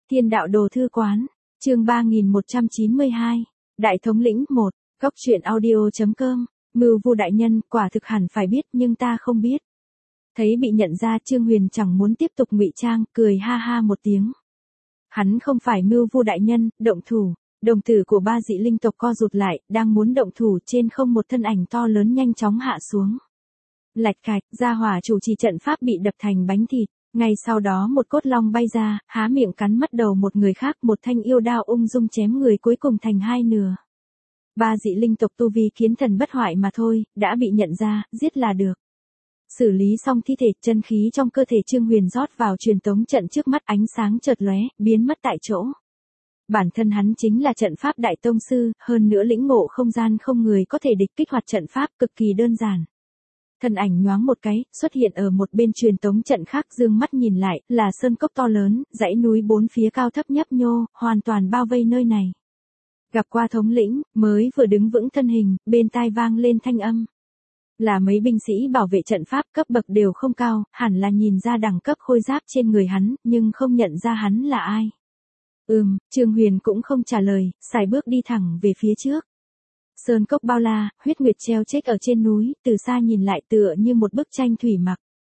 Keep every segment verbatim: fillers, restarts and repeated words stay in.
Thiên đạo đồ thư quán, chương ba nghìn một trăm chín mươi hai, Đại thống lĩnh một, góc truyện audio chấm com, Mưu Vu đại nhân, quả thực hẳn phải biết nhưng ta không biết. Thấy bị nhận ra, Trương Huyền chẳng muốn tiếp tục ngụy trang, cười ha ha một tiếng. Hắn không phải Mưu Vu đại nhân, động thủ. Đồng tử của ba dị linh tộc co rụt lại, đang muốn động thủ, trên không một thân ảnh to lớn nhanh chóng hạ xuống. Lạch cạch, gia hỏa chủ trì trận pháp bị đập thành bánh thịt. Ngay sau đó một cốt long bay ra, há miệng cắn mất đầu một người khác, một thanh yêu đao ung dung chém người cuối cùng thành hai nửa. Ba dị linh tộc tu vi kiến thần bất hoại mà thôi, đã bị nhận ra, giết là được. Xử lý xong thi thể, chân khí trong cơ thể Trương Huyền rót vào truyền tống trận trước mắt, ánh sáng chợt lóe, biến mất tại chỗ. Bản thân hắn chính là trận pháp đại tông sư, hơn nữa lĩnh ngộ không gian không người có thể địch, kích hoạt trận pháp cực kỳ đơn giản. Thân ảnh nhoáng một cái, xuất hiện ở một bên truyền tống trận khác, dương mắt nhìn lại, là sơn cốc to lớn, dãy núi bốn phía cao thấp nhấp nhô, hoàn toàn bao vây nơi này. Gặp qua thống lĩnh, mới vừa đứng vững thân hình, bên tai vang lên thanh âm. Là mấy binh sĩ bảo vệ trận pháp, cấp bậc đều không cao, hẳn là nhìn ra đẳng cấp khôi giáp trên người hắn, nhưng không nhận ra hắn là ai. Ừm, Trương Huyền cũng không trả lời, sải bước đi thẳng về phía trước. Sơn cốc bao la, huyết nguyệt treo chết ở trên núi, từ xa nhìn lại tựa như một bức tranh thủy mặc.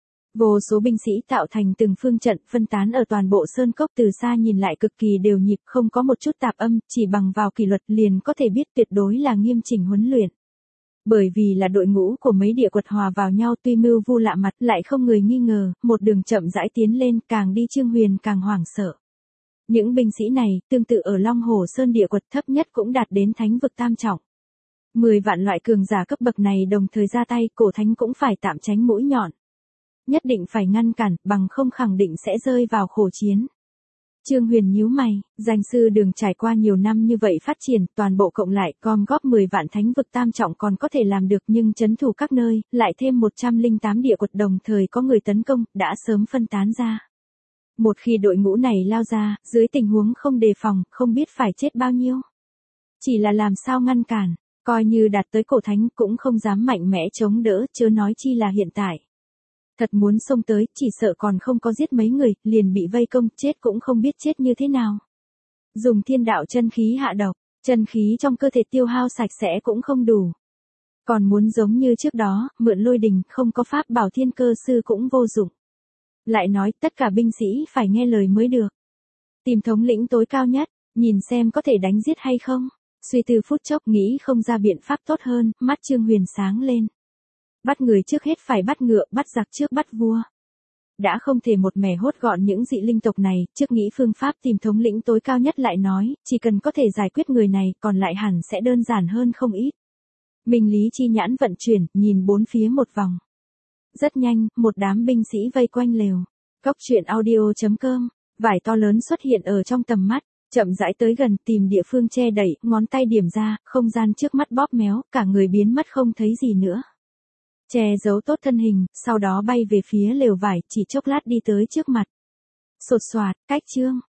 Vô số binh sĩ tạo thành từng phương trận, phân tán ở toàn bộ sơn cốc, từ xa nhìn lại cực kỳ đều nhịp, không có một chút tạp âm, chỉ bằng vào kỷ luật liền có thể biết tuyệt đối là nghiêm chỉnh huấn luyện. Bởi vì là đội ngũ của mấy địa quật hòa vào nhau, tuy Mưu Vu lạ mặt, lại không người nghi ngờ, một đường chậm rãi tiến lên, càng đi Trương Huyền càng hoảng sợ. Những binh sĩ này, tương tự ở Long Hồ Sơn địa quật, thấp nhất cũng đạt đến thánh vực tam trọng. Mười vạn loại cường giả cấp bậc này đồng thời ra tay, cổ thánh cũng phải tạm tránh mũi nhọn. Nhất định phải ngăn cản, bằng không khẳng định sẽ rơi vào khổ chiến. Trương Huyền nhíu mày, danh sư đường trải qua nhiều năm như vậy phát triển, toàn bộ cộng lại, gom góp mười vạn thánh vực tam trọng còn có thể làm được, nhưng trấn thủ các nơi, lại thêm một trăm lẻ tám địa quật đồng thời có người tấn công, đã sớm phân tán ra. Một khi đội ngũ này lao ra, dưới tình huống không đề phòng, không biết phải chết bao nhiêu. Chỉ là làm sao ngăn cản, coi như đạt tới cổ thánh cũng không dám mạnh mẽ chống đỡ, chớ nói chi là hiện tại. Thật muốn xông tới, chỉ sợ còn không có giết mấy người, liền bị vây công, chết cũng không biết chết như thế nào. Dùng thiên đạo chân khí hạ độc, chân khí trong cơ thể tiêu hao sạch sẽ cũng không đủ. Còn muốn giống như trước đó, mượn lôi đình, không có pháp bảo thiên cơ sư cũng vô dụng. Lại nói tất cả binh sĩ phải nghe lời mới được. Tìm thống lĩnh tối cao nhất, nhìn xem có thể đánh giết hay không. Suy tư phút chốc nghĩ không ra biện pháp tốt hơn, mắt Trương Huyền sáng lên. Bắt người trước hết phải bắt ngựa, bắt giặc trước bắt vua. Đã không thể một mẻ hốt gọn những dị linh tộc này, trước nghĩ phương pháp tìm thống lĩnh tối cao nhất lại nói, chỉ cần có thể giải quyết người này, còn lại hẳn sẽ đơn giản hơn không ít. Minh lý chi nhãn vận chuyển, nhìn bốn phía một vòng. Rất nhanh, một đám binh sĩ vây quanh lều. Góc truyện audio chấm com, vải to lớn xuất hiện ở trong tầm mắt, chậm rãi tới gần, tìm địa phương che đậy, ngón tay điểm ra, không gian trước mắt bóp méo, cả người biến mất không thấy gì nữa. Che giấu tốt thân hình, sau đó bay về phía lều vải, chỉ chốc lát đi tới trước mặt. Sột soạt, cách chương,